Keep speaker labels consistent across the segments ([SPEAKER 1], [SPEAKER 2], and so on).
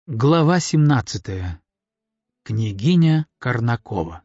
[SPEAKER 1] Глава 17. Княгиня Корнакова.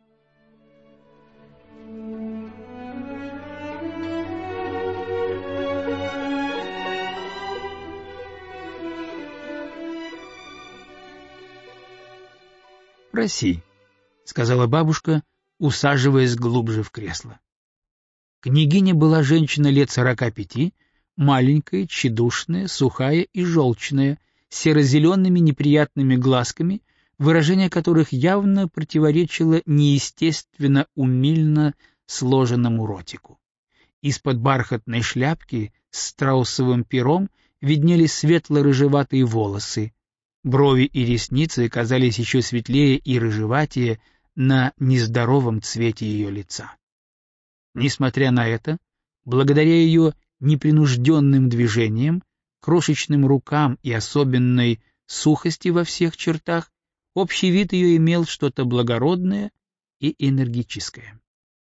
[SPEAKER 1] «Проси», — сказала бабушка, усаживаясь глубже в кресло. Княгиня была женщина лет 45, маленькая, тщедушная, сухая и желчная, с серо-зелеными неприятными глазками, выражение которых явно противоречило неестественно умильно сложенному ротику. Из-под бархатной шляпки с страусовым пером виднелись светло-рыжеватые волосы, брови и ресницы казались еще светлее и рыжеватее на нездоровом цвете ее лица. Несмотря на это, благодаря ее непринужденным движениям, крошечным рукам и особенной сухости во всех чертах, общий вид ее имел что-то благородное и энергическое.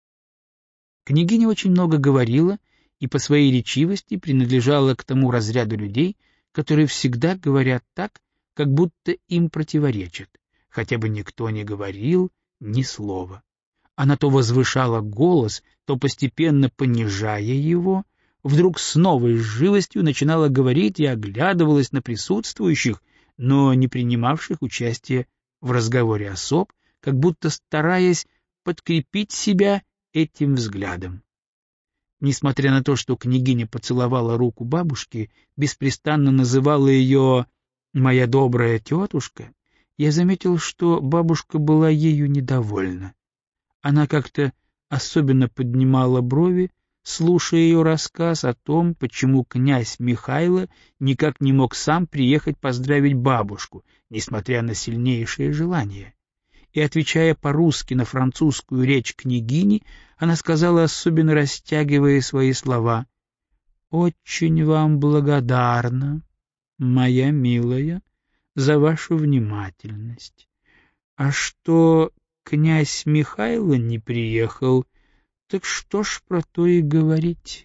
[SPEAKER 1] Княгиня очень много говорила и по своей речивости принадлежала к тому разряду людей, которые всегда говорят так, как будто им противоречат, хотя бы никто не говорил ни слова. Она то возвышала голос, то постепенно понижая его, вдруг с новой живостью начинала говорить и оглядывалась на присутствующих, но не принимавших участия в разговоре особ, как будто стараясь подкрепить себя этим взглядом. Несмотря на то, что княгиня поцеловала руку бабушки, беспрестанно называла ее «моя добрая тетушка», я заметил, что бабушка была ею недовольна. Она как-то особенно поднимала брови, слушая ее рассказ о том, почему князь Михайло никак не мог сам приехать поздравить бабушку, несмотря на сильнейшее желание. И, отвечая по-русски на французскую речь княгини, она сказала, особенно растягивая свои слова: «Очень вам благодарна, моя милая, за вашу внимательность. А что князь Михайло не приехал, так что ж про то и говорить?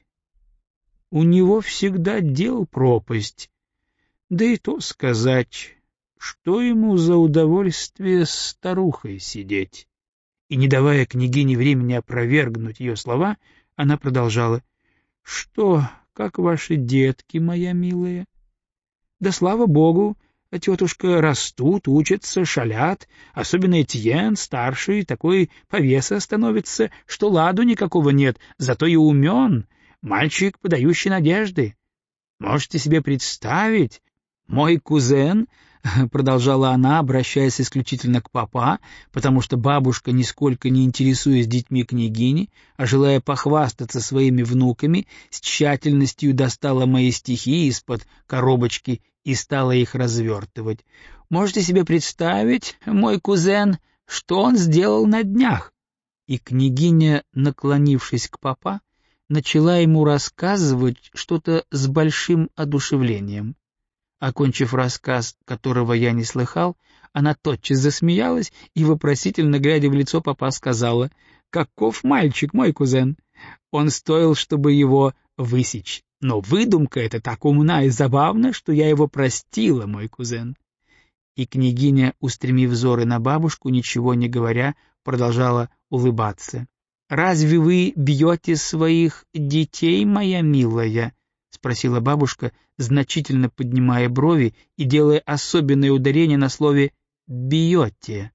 [SPEAKER 1] У него всегда дел пропасть, да и то сказать, что ему за удовольствие с старухой сидеть». И, не давая княгине времени опровергнуть ее слова, она продолжала: «Что, как ваши детки, моя милая?» «Да слава богу, тетушка, растут, учатся, шалят, особенно Этьен, старший, такой повеса становится, что ладу никакого нет, зато и умен, мальчик, подающий надежды. Можете себе представить, мой кузен, — продолжала она, обращаясь исключительно к папа, потому что бабушка, нисколько не интересуясь детьми княгини, а желая похвастаться своими внуками, с тщательностью достала мои стихи из-под коробочки и стала их развертывать. Можете себе представить, мой кузен, что он сделал на днях?» И княгиня, наклонившись к папа, начала ему рассказывать что-то с большим одушевлением. Окончив рассказ, которого я не слыхал, она тотчас засмеялась и, вопросительно глядя в лицо папа, сказала: «Каков мальчик, мой кузен! Он стоил, чтобы его высечь, но выдумка эта так умна и забавна, что я его простила, мой кузен». И княгиня, устремив взоры на бабушку, ничего не говоря, продолжала улыбаться. «Разве вы бьете своих детей, моя милая?» — спросила бабушка, значительно поднимая брови и делая особенное ударение на слове «бьете».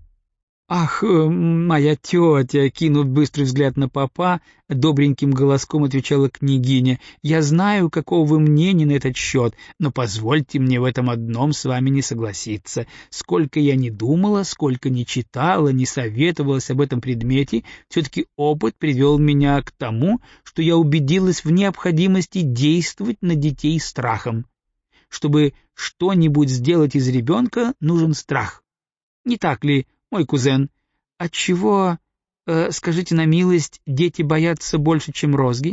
[SPEAKER 1] «Ах, моя тетя!» — кинув быстрый взгляд на папа, добреньким голоском отвечала княгиня. «Я знаю, какого вы мнения на этот счет, но позвольте мне в этом одном с вами не согласиться. Сколько я ни думала, сколько ни читала, ни советовалась об этом предмете, все-таки опыт привел меня к тому, что я убедилась в необходимости действовать на детей страхом. Чтобы что-нибудь сделать из ребенка, нужен страх. Не так ли, мой кузен? Отчего, скажите на милость, дети боятся больше, чем розги?»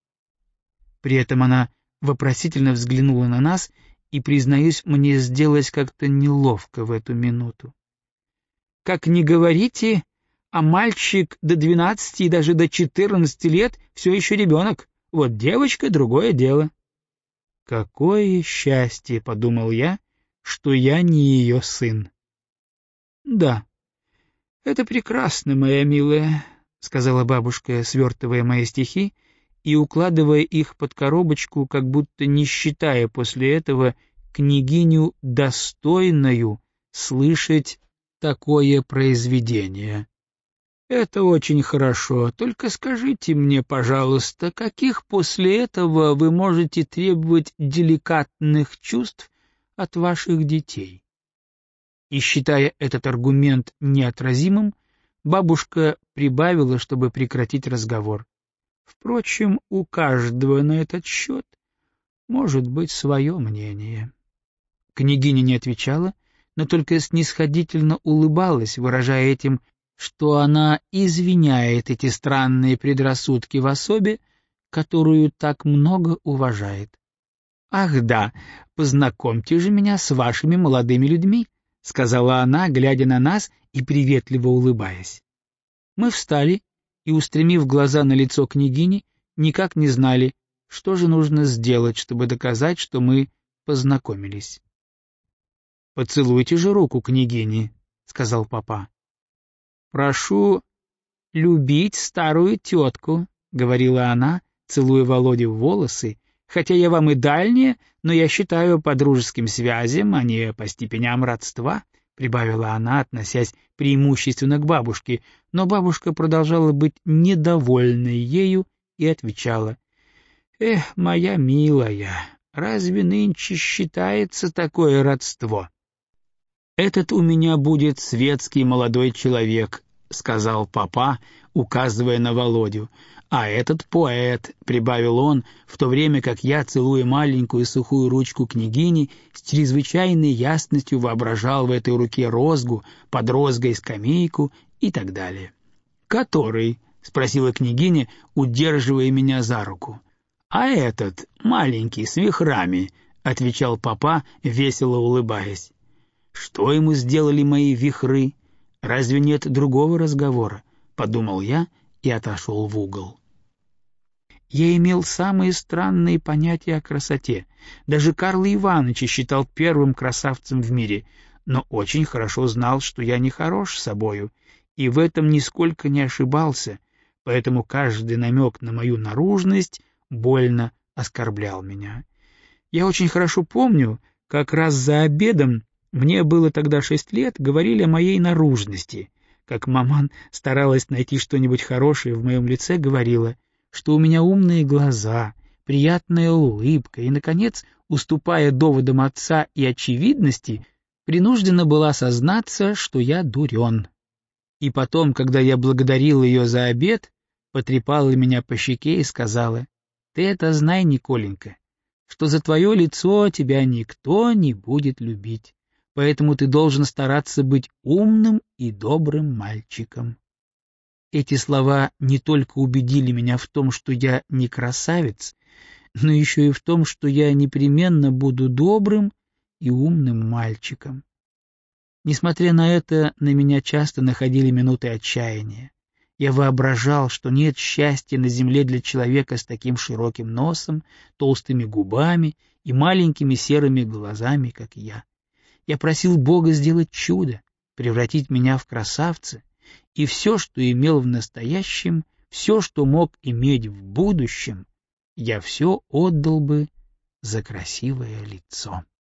[SPEAKER 1] При этом она вопросительно взглянула на нас, и, признаюсь, мне сделалось как-то неловко в эту минуту. «Как ни говорите, а мальчик до 12 и даже до 14 лет все еще ребенок. Вот девочка — другое дело». «Какое счастье, — подумал я, что я не ее сын. — Да, это прекрасно, моя милая, — сказала бабушка, свертывая мои стихи и укладывая их под коробочку, как будто не считая после этого княгиню достойною слышать такое произведение. «Это очень хорошо, только скажите мне, пожалуйста, каких после этого вы можете требовать деликатных чувств от ваших детей?» И, считая этот аргумент неотразимым, бабушка прибавила, чтобы прекратить разговор. Впрочем, у каждого на этот счет может быть свое мнение. Княгиня не отвечала, но только снисходительно улыбалась, выражая этим, что она извиняет эти странные предрассудки в особе, которую так много уважает. «Ах да, познакомьте же меня с вашими молодыми людьми», — сказала она, глядя на нас и приветливо улыбаясь. Мы встали и, устремив глаза на лицо княгини, никак не знали, что же нужно сделать, чтобы доказать, что мы познакомились. «Поцелуйте же руку княгини», — сказал папа. «Прошу любить старую тетку», — говорила она, целуя Володю в волосы, «хотя я вам и дальняя, но я считаю по дружеским связям, а не по степеням родства», — прибавила она, относясь преимущественно к бабушке, но бабушка продолжала быть недовольной ею и отвечала: «Эх, моя милая, разве нынче считается такое родство?» «Этот у меня будет светский молодой человек», — сказал папа, указывая на Володю. «А этот поэт», — прибавил он, в то время как я, целуя маленькую сухую ручку княгини, с чрезвычайной ясностью воображал в этой руке розгу, под розгой скамейку и так далее. «Который?» — спросила княгиня, удерживая меня за руку. «А этот, маленький, с вихрами», — отвечал папа, весело улыбаясь. «Что ему сделали мои вихры? Разве нет другого разговора?» — подумал я и отошел в угол. Я имел самые странные понятия о красоте. Даже Карла Ивановича считал первым красавцем в мире, но очень хорошо знал, что я не хорош собою, и в этом нисколько не ошибался, поэтому каждый намек на мою наружность больно оскорблял меня. Я очень хорошо помню, как раз за обедом, мне было тогда 6 лет, говорили о моей наружности, как маман старалась найти что-нибудь хорошее в моем лице, говорила, что у меня умные глаза, приятная улыбка и, наконец, уступая доводам отца и очевидности, принуждена была сознаться, что я дурен. И потом, когда я благодарил ее за обед, потрепала меня по щеке и сказала: «Ты это знай, Николенька, что за твое лицо тебя никто не будет любить, поэтому ты должен стараться быть умным и добрым мальчиком». Эти слова не только убедили меня в том, что я не красавец, но еще и в том, что я непременно буду добрым и умным мальчиком. Несмотря на это, на меня часто находили минуты отчаяния. Я воображал, что нет счастья на земле для человека с таким широким носом, толстыми губами и маленькими серыми глазами, как я. Я просил Бога сделать чудо, превратить меня в красавца, и все, что имел в настоящем, все, что мог иметь в будущем, я все отдал бы за красивое лицо.